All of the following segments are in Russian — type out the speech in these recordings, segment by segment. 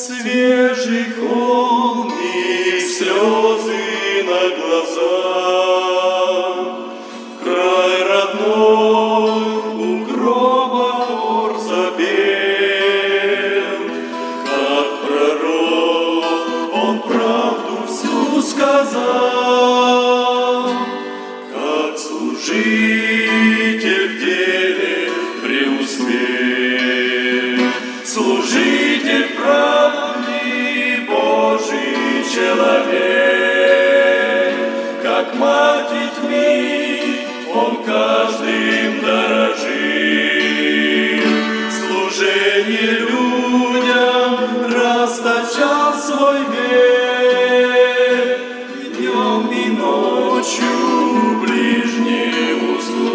Свежий холмик, слезы на глазах, в край родной у гроба хор запел. Как пророк он правду всю сказал, как служитель в деле преуспел. Служитель правды, Божий человек, как мать детьми, он каждым дорожит. Служение людям расточал свой век, и днем и ночью ближнему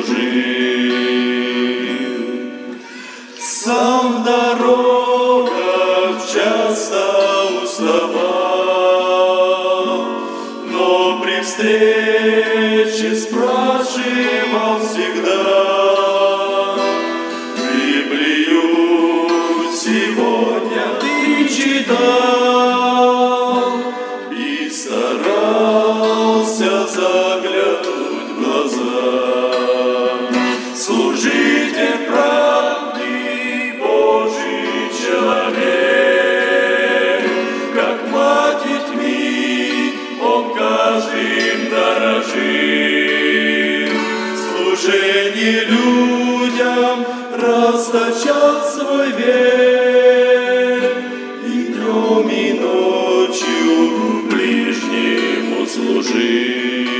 служил. Сам в дорогах часто уставал, но при встрече спрашивал всегда: Библию сегодня ты читал? И старался заглянуть в глаза. Служитель правды, Божий человек, как мать детьми, он каждым дорожит. Служение людям расточал свой век, и днем и ночью ближнему служит.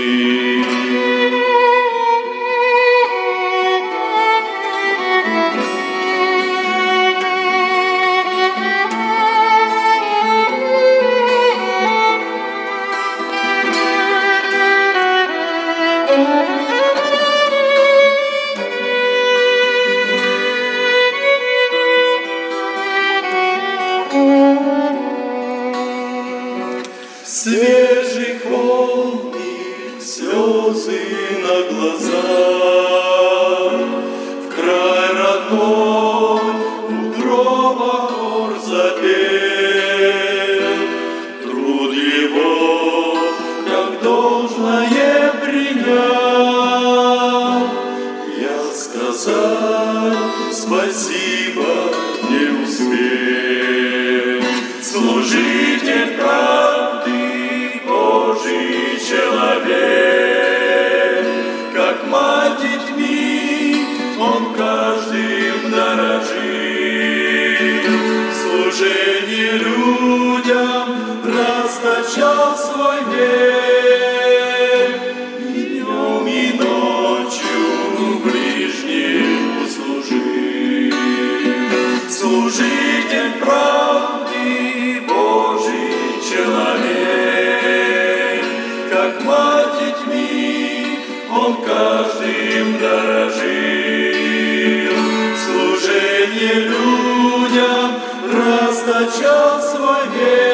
Свежий холмик, слезы на глазах, в край родной у гроба хор запел. Труд его, как должное принял, я сказать спасибо не успел. Служитель правды, Божий человек, как мать детьми, он каждым дорожит. Служение людям расточал свой век, и днем и ночью ближнему служит. Служитель правды, Божий человек, как мать детьми, он каждым дорожил. Служение людям расточал свой век.